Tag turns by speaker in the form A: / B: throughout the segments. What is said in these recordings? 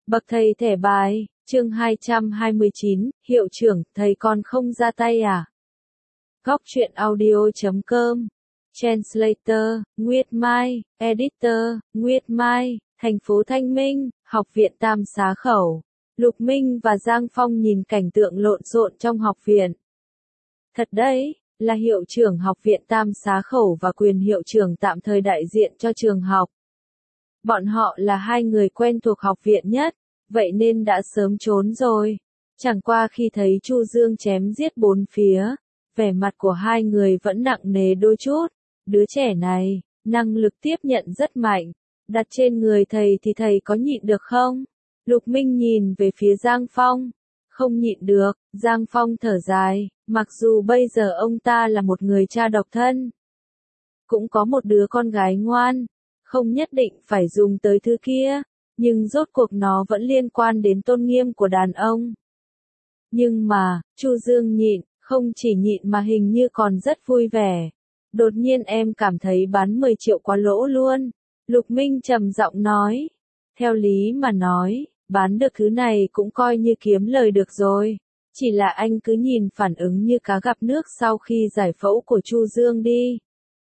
A: Bậc thầy thẻ bài, chương 229, hiệu trưởng, thầy còn không ra tay à? Góc truyện audio.com, Translator, Nguyệt Mai, Editor, Nguyệt Mai, thành phố Thanh Minh, học viện Tam Xá Khẩu. Lục Minh và Giang Phong nhìn cảnh tượng lộn xộn trong học viện. Thật đấy, là hiệu trưởng học viện Tam Xá Khẩu và quyền hiệu trưởng tạm thời đại diện cho trường học. Bọn họ là hai người quen thuộc học viện nhất, vậy nên đã sớm trốn rồi. Chẳng qua khi thấy Chu Dương chém giết bốn phía, vẻ mặt của hai người vẫn nặng nề đôi chút. Đứa trẻ này, năng lực tiếp nhận rất mạnh, đặt trên người thầy thì thầy có nhịn được không? Lục Minh nhìn về phía Giang Phong, không nhịn được. Giang Phong thở dài, mặc dù bây giờ ông ta là một người cha độc thân, cũng có một đứa con gái ngoan, không nhất định phải dùng tới thứ kia, nhưng rốt cuộc nó vẫn liên quan đến tôn nghiêm của đàn ông. Nhưng mà, Chu Dương nhịn, không chỉ nhịn mà hình như còn rất vui vẻ. Đột nhiên em cảm thấy bán 10 triệu quá lỗ luôn. Lục Minh trầm giọng nói. Theo lý mà nói, bán được thứ này cũng coi như kiếm lời được rồi. Chỉ là anh cứ nhìn phản ứng như cá gặp nước sau khi giải phẫu của Chu Dương đi.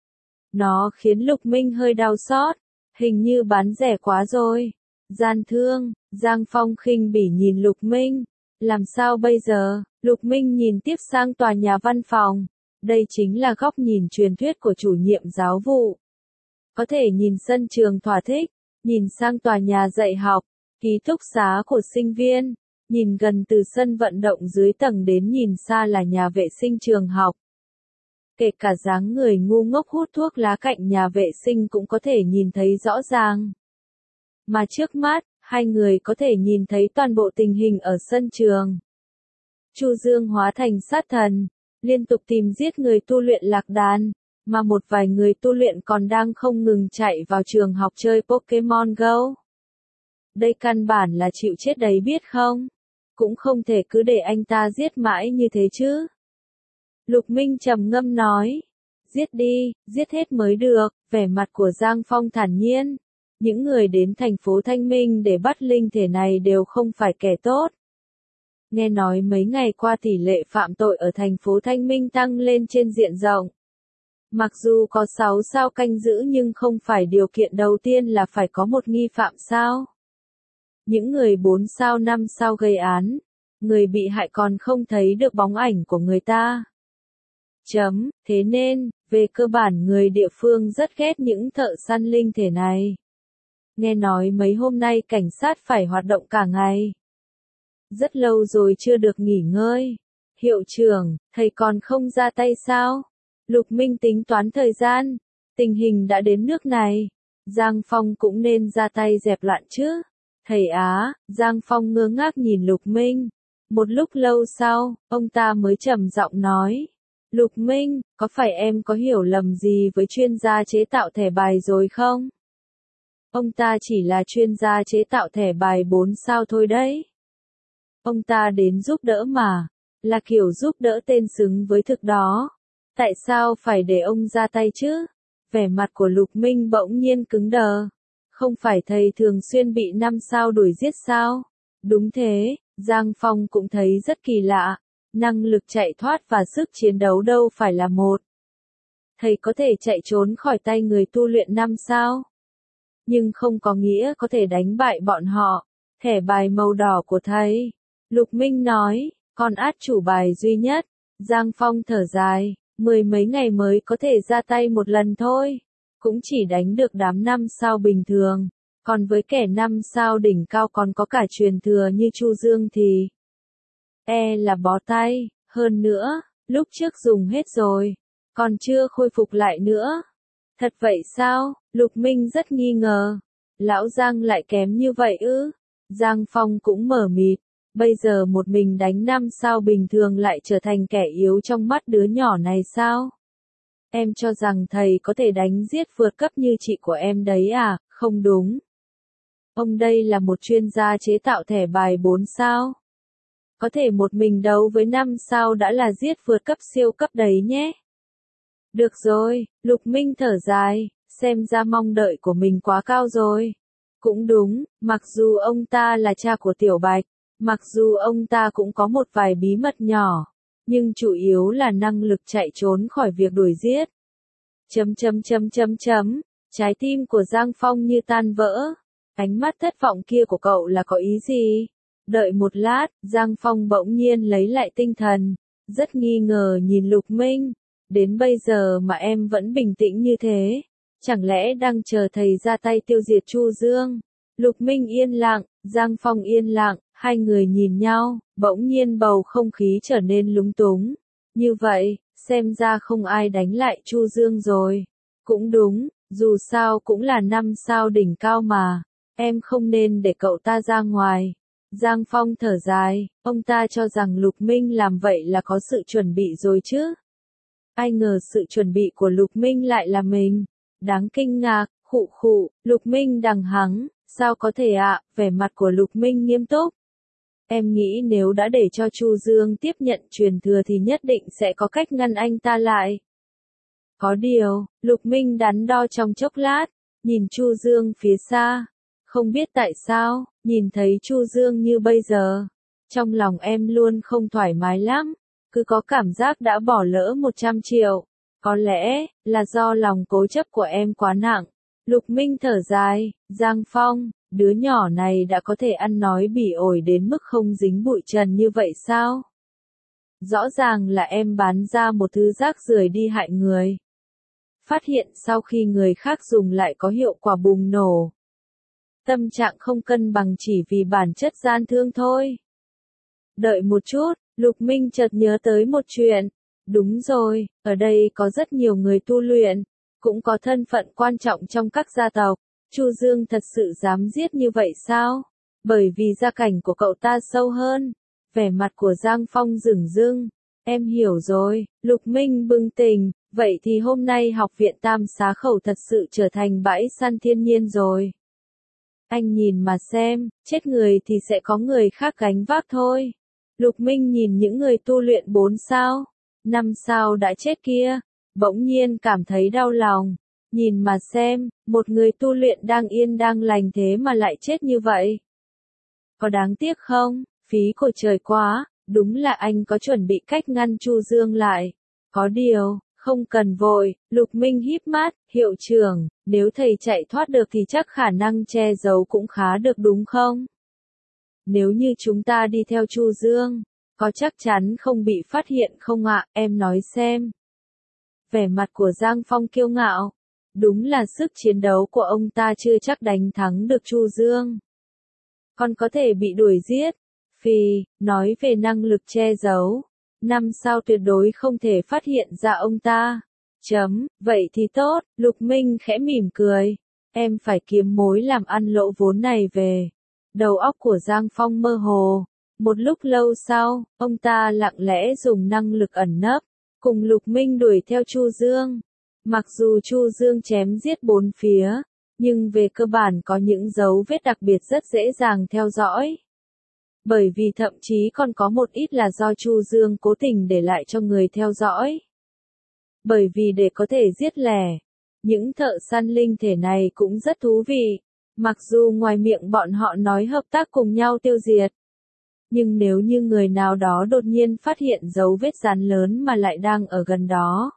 A: Nó khiến Lục Minh hơi đau xót, hình như bán rẻ quá rồi. Gian thương, Giang Phong khinh bỉ nhìn Lục Minh. Làm sao bây giờ? Lục Minh nhìn tiếp sang tòa nhà văn phòng. Đây chính là góc nhìn truyền thuyết của chủ nhiệm giáo vụ. Có thể nhìn sân trường thỏa thích, nhìn sang tòa nhà dạy học, ký túc xá của sinh viên, nhìn gần từ sân vận động dưới tầng đến nhìn xa là nhà vệ sinh trường học. Kể cả dáng người ngu ngốc hút thuốc lá cạnh nhà vệ sinh cũng có thể nhìn thấy rõ ràng. Mà trước mắt, hai người có thể nhìn thấy toàn bộ tình hình ở sân trường. Chu Dương hóa thành sát thần, liên tục tìm giết người tu luyện lạc đàn, mà một vài người tu luyện còn đang không ngừng chạy vào trường học chơi Pokemon Go. Đây căn bản là chịu chết đấy biết không? Cũng không thể cứ để anh ta giết mãi như thế chứ. Lục Minh trầm ngâm nói, giết đi, giết hết mới được. Vẻ mặt của Giang Phong thản nhiên. Những người đến thành phố Thanh Minh để bắt linh thể này đều không phải kẻ tốt. Nghe nói mấy ngày qua tỷ lệ phạm tội ở thành phố Thanh Minh tăng lên trên diện rộng. Mặc dù có 6 sao canh giữ nhưng không phải điều kiện đầu tiên là phải có một nghi phạm sao. Những người 4 sao 5 sao gây án, người bị hại còn không thấy được bóng ảnh của người ta. Thế nên, về cơ bản người địa phương rất ghét những thợ săn linh thể này. Nghe nói mấy hôm nay cảnh sát phải hoạt động cả ngày. Rất lâu rồi chưa được nghỉ ngơi. Hiệu trưởng, thầy còn không ra tay sao? Lục Minh tính toán thời gian. Tình hình đã đến nước này. Giang Phong cũng nên ra tay dẹp loạn chứ. Thầy á, Giang Phong ngơ ngác nhìn Lục Minh. Một lúc lâu sau, ông ta mới trầm giọng nói. Lục Minh, có phải em có hiểu lầm gì với chuyên gia chế tạo thẻ bài rồi không? Ông ta chỉ là chuyên gia chế tạo thẻ bài 4 sao thôi đấy. Ông ta đến giúp đỡ mà, là kiểu giúp đỡ tên xứng với thực đó. Tại sao phải để ông ra tay chứ? Vẻ mặt của Lục Minh bỗng nhiên cứng đờ. Không phải thầy thường xuyên bị 5 sao đuổi giết sao? Đúng thế, Giang Phong cũng thấy rất kỳ lạ. Năng lực chạy thoát và sức chiến đấu đâu phải là một. Thầy có thể chạy trốn khỏi tay người tu luyện 5 sao. Nhưng không có nghĩa có thể đánh bại bọn họ. Thẻ bài màu đỏ của thầy. Lục Minh nói, con át chủ bài duy nhất. Giang Phong thở dài, 10 mấy ngày mới có thể ra tay một lần thôi. Cũng chỉ đánh được đám 5 sao bình thường. Còn với kẻ 5 sao đỉnh cao còn có cả truyền thừa như Chu Dương thì là bó tay. Hơn nữa, lúc trước dùng hết rồi, còn chưa khôi phục lại nữa. Thật vậy sao? Lục Minh rất nghi ngờ. Lão Giang lại kém như vậy ư? Giang Phong cũng mở mịt. Bây giờ một mình đánh 5 sao bình thường lại trở thành kẻ yếu trong mắt đứa nhỏ này sao? Em cho rằng thầy có thể đánh giết vượt cấp như chị của em đấy à? Không đúng. Ông đây là một chuyên gia chế tạo thẻ bài 4 sao. Có thể một mình đấu với 5 sao đã là giết vượt cấp siêu cấp đấy nhé. Được rồi, Lục Minh thở dài, xem ra mong đợi của mình quá cao rồi. Cũng đúng, mặc dù ông ta là cha của Tiểu Bạch, mặc dù ông ta cũng có một vài bí mật nhỏ, nhưng chủ yếu là năng lực chạy trốn khỏi việc đuổi giết. Trái tim của Giang Phong như tan vỡ. Ánh mắt thất vọng kia của cậu là có ý gì? Đợi một lát, Giang Phong bỗng nhiên lấy lại tinh thần, rất nghi ngờ nhìn Lục Minh. Đến bây giờ mà em vẫn bình tĩnh như thế, chẳng lẽ đang chờ thầy ra tay tiêu diệt Chu Dương? Lục Minh yên lặng, Giang Phong yên lặng, hai người nhìn nhau, bỗng nhiên bầu không khí trở nên lúng túng. Như vậy, xem ra không ai đánh lại Chu Dương rồi. Cũng đúng, dù sao cũng là 5 sao đỉnh cao mà, em không nên để cậu ta ra ngoài. Giang Phong thở dài, ông ta cho rằng Lục Minh làm vậy là có sự chuẩn bị rồi chứ. Ai ngờ sự chuẩn bị của Lục Minh lại là mình. Đáng kinh ngạc, khụ, Lục Minh đằng hắng, sao có thể ạ, vẻ mặt của Lục Minh nghiêm túc. Em nghĩ nếu đã để cho Chu Dương tiếp nhận truyền thừa thì nhất định sẽ có cách ngăn anh ta lại. Có điều, Lục Minh đắn đo trong chốc lát, nhìn Chu Dương phía xa. Không biết tại sao, nhìn thấy Chu Dương như bây giờ, trong lòng em luôn không thoải mái lắm, cứ có cảm giác đã bỏ lỡ 100 triệu. Có lẽ, là do lòng cố chấp của em quá nặng. Lục Minh thở dài, Giang Phong, đứa nhỏ này đã có thể ăn nói bỉ ổi đến mức không dính bụi trần như vậy sao? Rõ ràng là em bán ra một thứ rác rưởi đi hại người. Phát hiện sau khi người khác dùng lại có hiệu quả bùng nổ. Tâm trạng không cân bằng chỉ vì bản chất gian thương thôi. Đợi một chút, Lục Minh chợt nhớ tới một chuyện. Đúng rồi, ở đây có rất nhiều người tu luyện, cũng có thân phận quan trọng trong các gia tộc. Chu Dương thật sự dám giết như vậy sao? Bởi vì gia cảnh của cậu ta sâu hơn. Vẻ mặt của Giang Phong rửng rưng. Em hiểu rồi, Lục Minh bừng tỉnh, vậy thì hôm nay học viện Tam Xá Khẩu thật sự trở thành bãi săn thiên nhiên rồi. Anh nhìn mà xem, chết người thì sẽ có người khác gánh vác thôi. Lục Minh nhìn những người tu luyện 4 sao, 5 sao đã chết kia, bỗng nhiên cảm thấy đau lòng. Nhìn mà xem, một người tu luyện đang yên đang lành thế mà lại chết như vậy. Có đáng tiếc không? Phí của trời quá, đúng là anh có chuẩn bị cách ngăn Chu Dương lại. Có điều, không cần vội, Lục Minh híp mắt, hiệu trưởng, nếu thầy chạy thoát được thì chắc khả năng che giấu cũng khá được đúng không? Nếu như chúng ta đi theo Chu Dương, có chắc chắn không bị phát hiện không ạ, em nói xem. Vẻ mặt của Giang Phong kiêu ngạo. Đúng là sức chiến đấu của ông ta chưa chắc đánh thắng được Chu Dương. Còn có thể bị đuổi giết. Phì, nói về năng lực che giấu. 5 sao tuyệt đối không thể phát hiện ra ông ta. Vậy thì tốt, Lục Minh khẽ mỉm cười. Em phải kiếm mối làm ăn lỗ vốn này về. Đầu óc của Giang Phong mơ hồ. Một lúc lâu sau, ông ta lặng lẽ dùng năng lực ẩn nấp, cùng Lục Minh đuổi theo Chu Dương. Mặc dù Chu Dương chém giết 4 phía, nhưng về cơ bản có những dấu vết đặc biệt rất dễ dàng theo dõi. Bởi vì thậm chí còn có một ít là do Chu Dương cố tình để lại cho người theo dõi. Bởi vì để có thể giết lẻ, những thợ săn linh thể này cũng rất thú vị. Mặc dù ngoài miệng bọn họ nói hợp tác cùng nhau tiêu diệt. Nhưng nếu như người nào đó đột nhiên phát hiện dấu vết rắn lớn mà lại đang ở gần đó.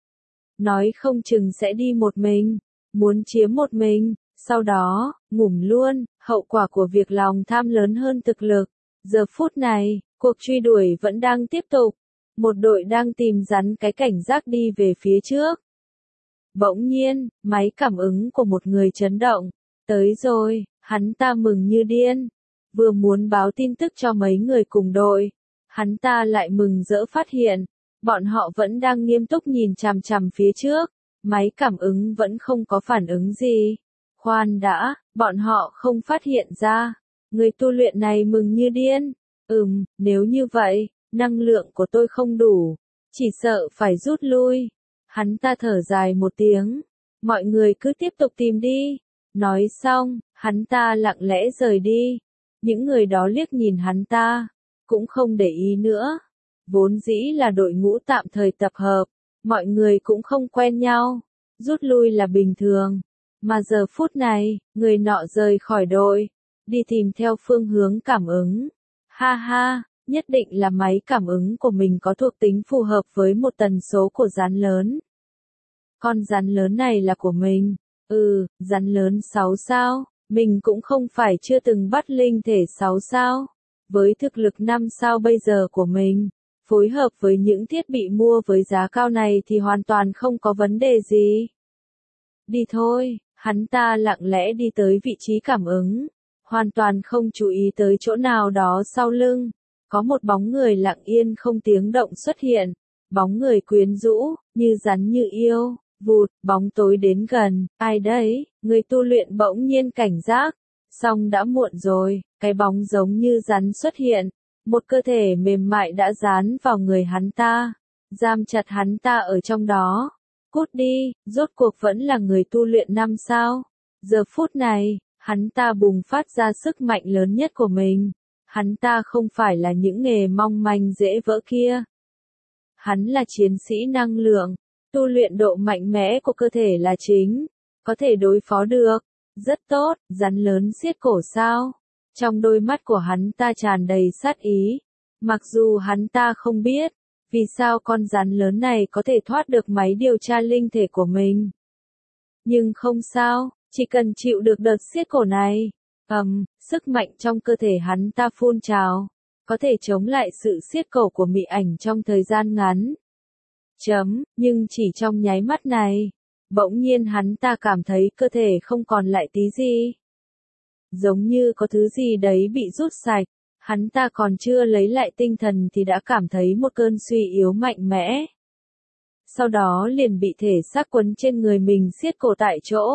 A: Nói không chừng sẽ đi một mình, muốn chiếm một mình, sau đó, ngủm luôn, hậu quả của việc lòng tham lớn hơn thực lực. Giờ phút này, cuộc truy đuổi vẫn đang tiếp tục. Một đội đang tìm rắn cái cảnh giác đi về phía trước. Bỗng nhiên, máy cảm ứng của một người chấn động. Tới rồi, hắn ta mừng như điên. Vừa muốn báo tin tức cho mấy người cùng đội. Hắn ta lại mừng rỡ phát hiện. Bọn họ vẫn đang nghiêm túc nhìn chằm chằm phía trước. Máy cảm ứng vẫn không có phản ứng gì. Khoan đã, bọn họ không phát hiện ra. Người tu luyện này mừng như điên. Nếu như vậy, năng lượng của tôi không đủ. Chỉ sợ phải rút lui. Hắn ta thở dài một tiếng. Mọi người cứ tiếp tục tìm đi. Nói xong, hắn ta lặng lẽ rời đi. Những người đó liếc nhìn hắn ta, cũng không để ý nữa. Vốn dĩ là đội ngũ tạm thời tập hợp, mọi người cũng không quen nhau. Rút lui là bình thường. Mà giờ phút này, người nọ rời khỏi đội, đi tìm theo phương hướng cảm ứng. Ha ha, nhất định là máy cảm ứng của mình có thuộc tính phù hợp với một tần số của rắn lớn. Con rắn lớn này là của mình. Rắn lớn 6 sao, mình cũng không phải chưa từng bắt linh thể 6 sao. Với thực lực 5 sao bây giờ của mình, phối hợp với những thiết bị mua với giá cao này thì hoàn toàn không có vấn đề gì. Đi thôi, hắn ta lặng lẽ đi tới vị trí cảm ứng, hoàn toàn không chú ý tới chỗ nào đó sau lưng. Có một bóng người lặng yên không tiếng động xuất hiện, bóng người quyến rũ, như rắn như yêu. Vụt, bóng tối đến gần, ai đấy, người tu luyện bỗng nhiên cảnh giác, xong đã muộn rồi, cái bóng giống như rắn xuất hiện, một cơ thể mềm mại đã dán vào người hắn ta, giam chặt hắn ta ở trong đó. Cút đi, rốt cuộc vẫn là người tu luyện 5 sao. Giờ phút này, hắn ta bùng phát ra sức mạnh lớn nhất của mình, hắn ta không phải là những nghề mong manh dễ vỡ kia. Hắn là chiến sĩ năng lượng. Tu luyện độ mạnh mẽ của cơ thể là chính, có thể đối phó được. Rất tốt, rắn lớn xiết cổ sao? Trong đôi mắt của hắn ta tràn đầy sát ý. Mặc dù hắn ta không biết, vì sao con rắn lớn này có thể thoát được máy điều tra linh thể của mình. Nhưng không sao, chỉ cần chịu được đợt xiết cổ này. Sức mạnh trong cơ thể hắn ta phun trào, có thể chống lại sự xiết cổ của mị ảnh trong thời gian ngắn. Nhưng chỉ trong nháy mắt này, bỗng nhiên hắn ta cảm thấy cơ thể không còn lại tí gì. Giống như có thứ gì đấy bị rút sạch, hắn ta còn chưa lấy lại tinh thần thì đã cảm thấy một cơn suy yếu mạnh mẽ. Sau đó liền bị thể xác quấn trên người mình siết cổ tại chỗ.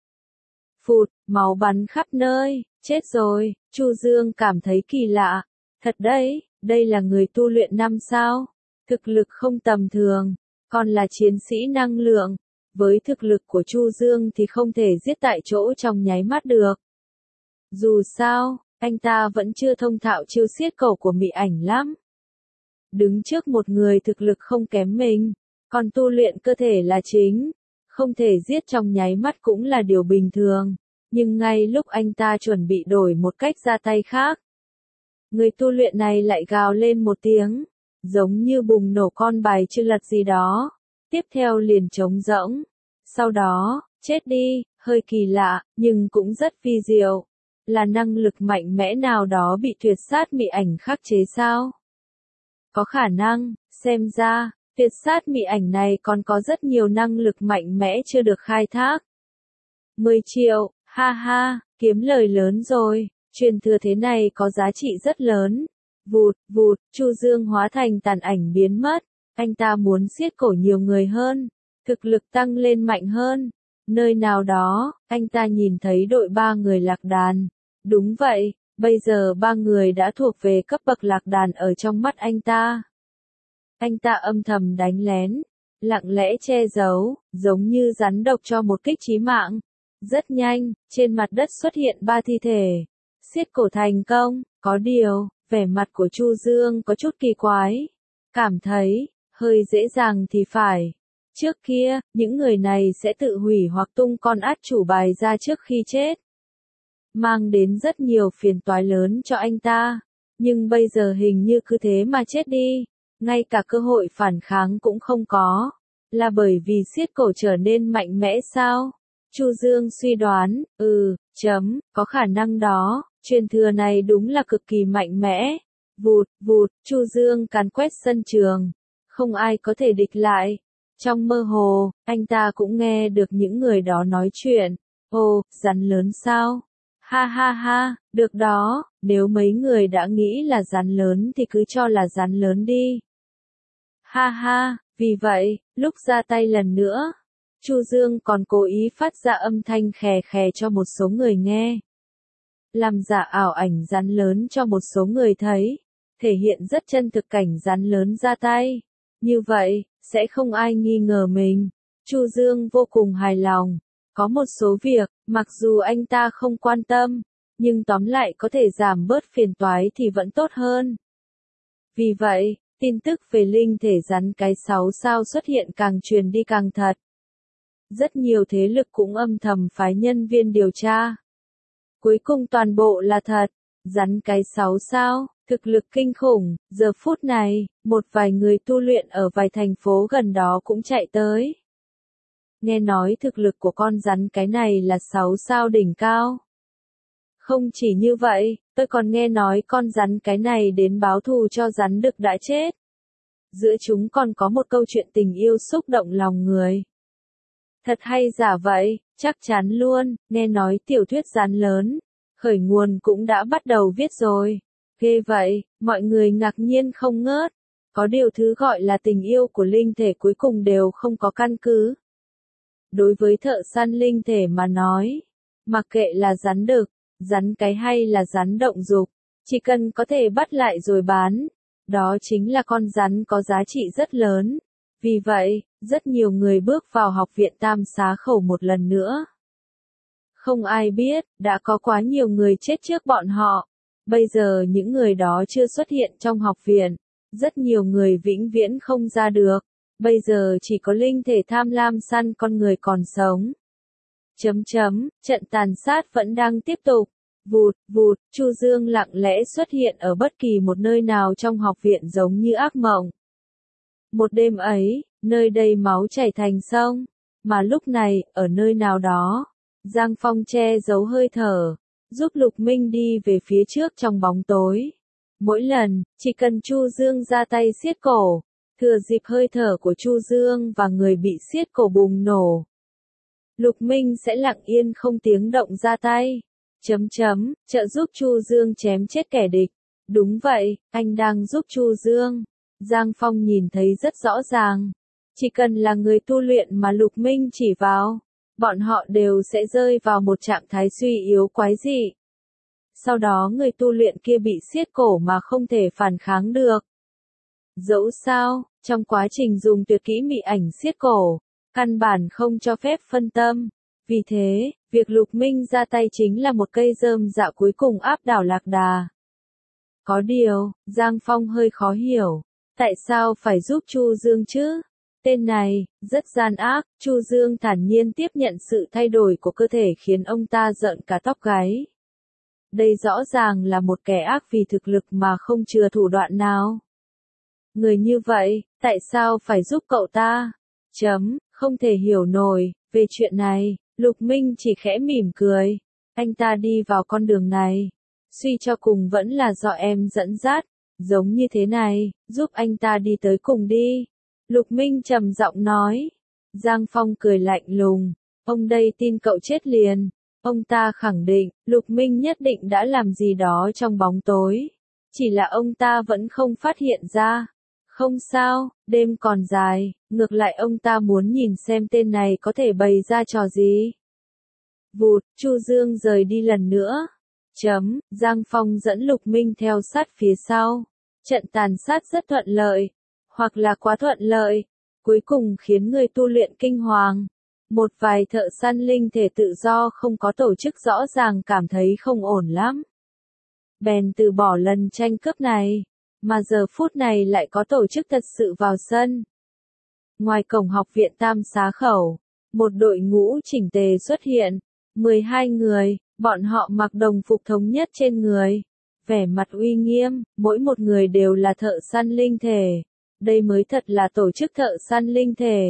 A: Phụt, máu bắn khắp nơi, chết rồi, Chu Dương cảm thấy kỳ lạ. Thật đấy, đây là người tu luyện 5 sao, thực lực không tầm thường. Còn là chiến sĩ năng lượng, với thực lực của Chu Dương thì không thể giết tại chỗ trong nháy mắt được. Dù sao, anh ta vẫn chưa thông thạo chiêu xiết cổ của mị ảnh lắm. Đứng trước một người thực lực không kém mình, còn tu luyện cơ thể là chính, không thể giết trong nháy mắt cũng là điều bình thường. Nhưng ngay lúc anh ta chuẩn bị đổi một cách ra tay khác, người tu luyện này lại gào lên một tiếng, giống như bùng nổ con bài chưa lật gì đó, tiếp theo liền trống rỗng, sau đó, chết đi, hơi kỳ lạ, nhưng cũng rất vi diệu, là năng lực mạnh mẽ nào đó bị tuyệt sát mị ảnh khắc chế sao? Có khả năng, xem ra, tuyệt sát mị ảnh này còn có rất nhiều năng lực mạnh mẽ chưa được khai thác. 10 triệu, ha ha, kiếm lời lớn rồi, truyền thừa thế này có giá trị rất lớn. Vụt, vụt, Chu Dương hóa thành tàn ảnh biến mất, anh ta muốn siết cổ nhiều người hơn, thực lực tăng lên mạnh hơn. Nơi nào đó, anh ta nhìn thấy đội 3 người lạc đàn. Đúng vậy, bây giờ 3 người đã thuộc về cấp bậc lạc đàn ở trong mắt anh ta. Anh ta âm thầm đánh lén, lặng lẽ che giấu, giống như rắn độc cho một kích chí mạng. Rất nhanh, trên mặt đất xuất hiện 3 thi thể. Siết cổ thành công, có điều, vẻ mặt của Chu Dương có chút kỳ quái. Cảm thấy, hơi dễ dàng thì phải. Trước kia, những người này sẽ tự hủy hoặc tung con át chủ bài ra trước khi chết, mang đến rất nhiều phiền toái lớn cho anh ta. Nhưng bây giờ hình như cứ thế mà chết đi, ngay cả cơ hội phản kháng cũng không có. Là bởi vì siết cổ trở nên mạnh mẽ sao? Chu Dương suy đoán, có khả năng đó, truyền thừa này đúng là cực kỳ mạnh mẽ. Vụt, vụt, Chu Dương càn quét sân trường, không ai có thể địch lại. Trong mơ hồ, anh ta cũng nghe được những người đó nói chuyện. Ồ, rắn lớn sao? Ha ha ha, được đó, nếu mấy người đã nghĩ là rắn lớn thì cứ cho là rắn lớn đi. Ha ha, vì vậy, lúc ra tay lần nữa, Chu Dương còn cố ý phát ra âm thanh khè khè cho một số người nghe. Làm giả ảo ảnh rắn lớn cho một số người thấy, thể hiện rất chân thực cảnh rắn lớn ra tay. Như vậy, sẽ không ai nghi ngờ mình. Chu Dương vô cùng hài lòng. Có một số việc, mặc dù anh ta không quan tâm, nhưng tóm lại có thể giảm bớt phiền toái thì vẫn tốt hơn. Vì vậy, tin tức về linh thể rắn cái 6 sao xuất hiện càng truyền đi càng thật. Rất nhiều thế lực cũng âm thầm phái nhân viên điều tra. Cuối cùng toàn bộ là thật. Rắn cái 6 sao, thực lực kinh khủng, giờ phút này, một vài người tu luyện ở vài thành phố gần đó cũng chạy tới. Nghe nói thực lực của con rắn cái này là 6 sao đỉnh cao. Không chỉ như vậy, tôi còn nghe nói con rắn cái này đến báo thù cho rắn đực đã chết. Giữa chúng còn có một câu chuyện tình yêu xúc động lòng người. Thật hay giả vậy, chắc chắn luôn, nghe nói tiểu thuyết rắn lớn, khởi nguồn cũng đã bắt đầu viết rồi. Ghê vậy, mọi người ngạc nhiên không ngớt. Có điều thứ gọi là tình yêu của linh thể cuối cùng đều không có căn cứ. Đối với thợ săn linh thể mà nói, mặc kệ là rắn đực, rắn cái hay là rắn động dục, chỉ cần có thể bắt lại rồi bán, đó chính là con rắn có giá trị rất lớn. Vì vậy, rất nhiều người bước vào học viện Tam Xá Khẩu một lần nữa. Không ai biết, đã có quá nhiều người chết trước bọn họ. Bây giờ những người đó chưa xuất hiện trong học viện. Rất nhiều người vĩnh viễn không ra được. Bây giờ chỉ có linh thể tham lam săn con người còn sống. Trận tàn sát vẫn đang tiếp tục. Vụt, vụt, Chu Dương lặng lẽ xuất hiện ở bất kỳ một nơi nào trong học viện giống như ác mộng. Một đêm ấy, nơi đây máu chảy thành sông. Mà lúc này, ở nơi nào đó, Giang Phong che giấu hơi thở, giúp Lục Minh đi về phía trước trong bóng tối. Mỗi lần, chỉ cần Chu Dương ra tay siết cổ, thừa dịp hơi thở của Chu Dương và người bị siết cổ bùng nổ, Lục Minh sẽ lặng yên không tiếng động ra tay. Trợ giúp Chu Dương chém chết kẻ địch. Đúng vậy, anh đang giúp Chu Dương. Giang Phong nhìn thấy rất rõ ràng. Chỉ cần là người tu luyện mà Lục Minh chỉ vào, bọn họ đều sẽ rơi vào một trạng thái suy yếu quái dị. Sau đó người tu luyện kia bị siết cổ mà không thể phản kháng được. Dẫu sao, trong quá trình dùng tuyệt kỹ mị ảnh siết cổ, căn bản không cho phép phân tâm. Vì thế, việc Lục Minh ra tay chính là một cây rơm dạ cuối cùng áp đảo Lạc Đà. Có điều, Giang Phong hơi khó hiểu. Tại sao phải giúp Chu Dương chứ? Tên này, rất gian ác. Chu Dương thản nhiên tiếp nhận sự thay đổi của cơ thể khiến ông ta giận cả tóc gáy. Đây rõ ràng là một kẻ ác vì thực lực mà không chừa thủ đoạn nào. Người như vậy, tại sao phải giúp cậu ta? Không thể hiểu nổi. Về chuyện này, Lục Minh chỉ khẽ mỉm cười. Anh ta đi vào con đường này. Suy cho cùng vẫn là do em dẫn dắt. Giống như thế này, giúp anh ta đi tới cùng đi. Lục Minh trầm giọng nói. Giang Phong cười lạnh lùng. Ông đây tin cậu chết liền. Ông ta khẳng định, Lục Minh nhất định đã làm gì đó trong bóng tối. Chỉ là ông ta vẫn không phát hiện ra. Không sao, đêm còn dài, ngược lại ông ta muốn nhìn xem tên này có thể bày ra trò gì. Vụt, Chu Dương rời đi lần nữa. Giang Phong dẫn Lục Minh theo sát phía sau. Trận tàn sát rất thuận lợi, hoặc là quá thuận lợi, cuối cùng khiến người tu luyện kinh hoàng. Một vài thợ săn linh thể tự do không có tổ chức rõ ràng cảm thấy không ổn lắm. Bèn từ bỏ lần tranh cướp này, mà giờ phút này lại có tổ chức thật sự vào sân. Ngoài cổng học viện Tam Xá Khẩu, một đội ngũ chỉnh tề xuất hiện, 12 người, bọn họ mặc đồng phục thống nhất trên người. Vẻ mặt uy nghiêm, mỗi một người đều là thợ săn linh thể. Đây mới thật là tổ chức thợ săn linh thể.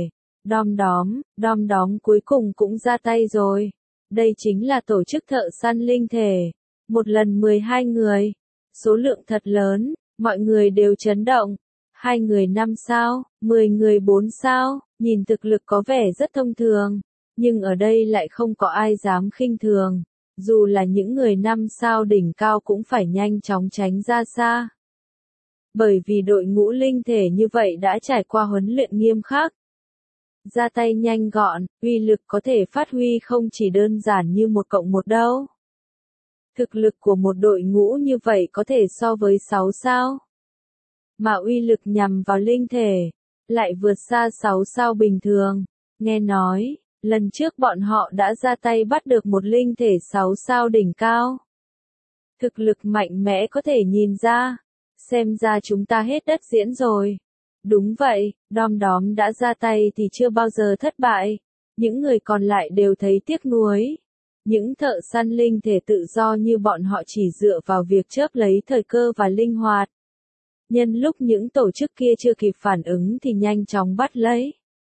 A: Đom đóm cuối cùng cũng ra tay rồi. Đây chính là tổ chức thợ săn linh thể. Một lần 12 người. Số lượng thật lớn, mọi người đều chấn động. 2 người 5 sao, 10 người 4 sao, nhìn thực lực có vẻ rất thông thường. Nhưng ở đây lại không có ai dám khinh thường. Dù là những người 5 sao đỉnh cao cũng phải nhanh chóng tránh ra xa. Bởi vì đội ngũ linh thể như vậy đã trải qua huấn luyện nghiêm khắc. Ra tay nhanh gọn, uy lực có thể phát huy không chỉ đơn giản như 1+1 đâu. Thực lực của một đội ngũ như vậy có thể so với 6 sao. Mà uy lực nhằm vào linh thể, lại vượt xa 6 sao bình thường. Nghe nói, lần trước bọn họ đã ra tay bắt được một linh thể 6 sao đỉnh cao. Thực lực mạnh mẽ có thể nhìn ra. Xem ra chúng ta hết đất diễn rồi. Đúng vậy, đom đóm đã ra tay thì chưa bao giờ thất bại. Những người còn lại đều thấy tiếc nuối. Những thợ săn linh thể tự do như bọn họ chỉ dựa vào việc chớp lấy thời cơ và linh hoạt. Nhân lúc những tổ chức kia chưa kịp phản ứng thì nhanh chóng bắt lấy.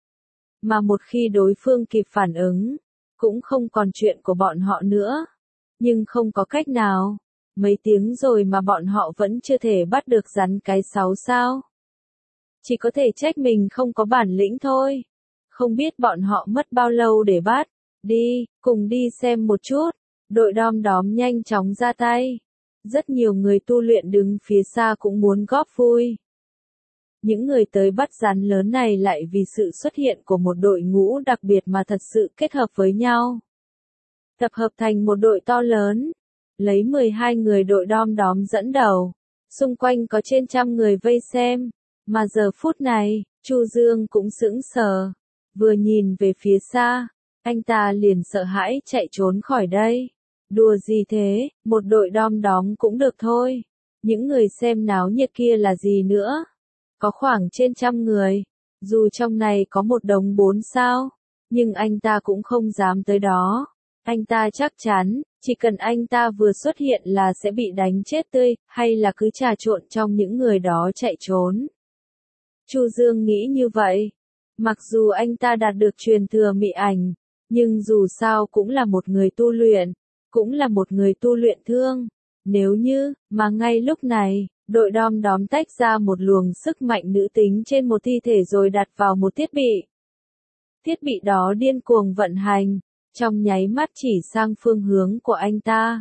A: Mà một khi đối phương kịp phản ứng, cũng không còn chuyện của bọn họ nữa. Nhưng không có cách nào. Mấy tiếng rồi mà bọn họ vẫn chưa thể bắt được rắn cái sáu sao. Chỉ có thể trách mình không có bản lĩnh thôi. Không biết bọn họ mất bao lâu để bắt. Đi, cùng đi xem một chút. Đội đom đóm nhanh chóng ra tay. Rất nhiều người tu luyện đứng phía xa cũng muốn góp vui. Những người tới bắt rắn lớn này lại vì sự xuất hiện của một đội ngũ đặc biệt mà thật sự kết hợp với nhau. Tập hợp thành một đội to lớn. Lấy 12 người đội đom đóm dẫn đầu. Xung quanh có trên 100 người vây xem. Mà giờ phút này, Chu Dương cũng sững sờ. Vừa nhìn về phía xa, anh ta liền sợ hãi chạy trốn khỏi đây. Đùa gì thế, một đội đom đóm cũng được thôi. Những người xem náo nhiệt kia là gì nữa? Có khoảng trên 100 người. Dù trong này có một đống 4 sao, nhưng anh ta cũng không dám tới đó. Anh ta chắc chắn, chỉ cần anh ta vừa xuất hiện là sẽ bị đánh chết tươi, hay là cứ trà trộn trong những người đó chạy trốn. Chu Dương nghĩ như vậy. Mặc dù anh ta đạt được truyền thừa mị ảnh, nhưng dù sao cũng là một người tu luyện, cũng là một người tu luyện thương. Nếu như, mà ngay lúc này, đội đom đóm tách ra một luồng sức mạnh nữ tính trên một thi thể rồi đặt vào một thiết bị. Thiết bị đó điên cuồng vận hành, trong nháy mắt chỉ sang phương hướng của anh ta.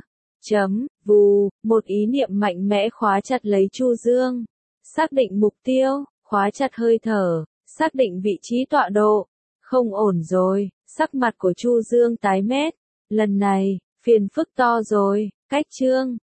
A: Vù, một ý niệm mạnh mẽ khóa chặt lấy Chu Dương. Xác định mục tiêu, khóa chặt hơi thở, xác định vị trí tọa độ. Không ổn rồi, sắc mặt của Chu Dương tái mét. Lần này, phiền phức to rồi, cách Trương,